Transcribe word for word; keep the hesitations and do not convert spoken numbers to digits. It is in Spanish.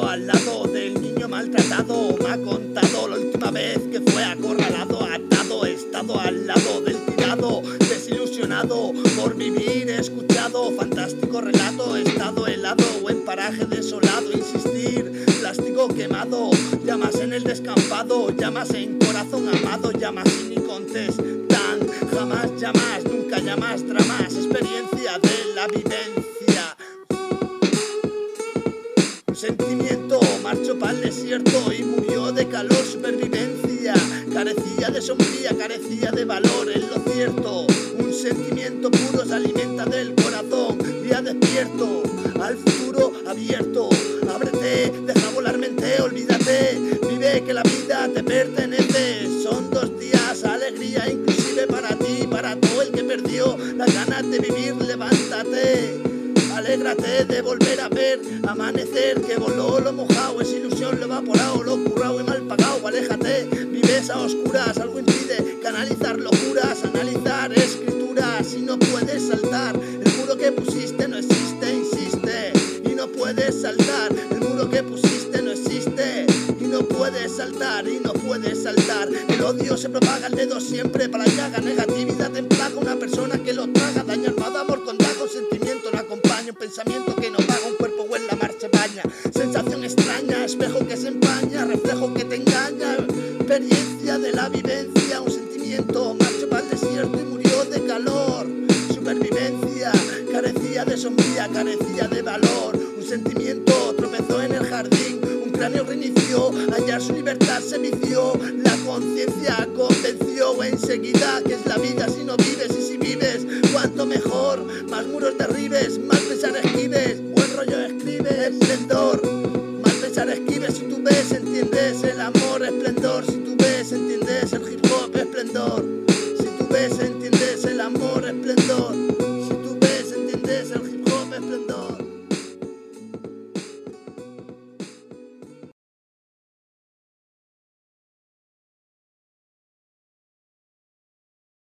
al lado del niño maltratado. Me ha contado la última vez que fue acorralado, atado. He estado al lado del tirado, desilusionado por vivir. He escuchado fantástico relato. He estado helado o en paraje desolado. Insistir, plástico quemado. Llamas en el descampado, llamas en corazón amado. Llamas y ni contestan, jamás llamas, nunca llamas. Dramas, experiencia de la vivencia. Un sentimiento marchó pa'l desierto y murió de calor, supervivencia. Carecía de sombría, carecía de valor en lo cierto. Un sentimiento puro se alimenta del corazón. Día despierto, al futuro abierto. Ábrete, deja volar mente, olvídate. Vive que la vida te pertenece. Son dos días, alegría inclusive para ti, para todo el que perdió las ganas de vivir. Levántate, alégrate de volver a ver amanecer que voló lo mojado. Es ilusión lo evaporado, lo currado y mal pagado. Aléjate, vives a oscuras, algo impide canalizar locuras, analizar escrituras. Y no puedes saltar el muro que pusiste, no existe, insiste. Y no puedes saltar el muro que pusiste, no existe. Y no puedes saltar, y no puedes saltar. El odio se propaga al dedo siempre para que haga negatividad en plaga una persona.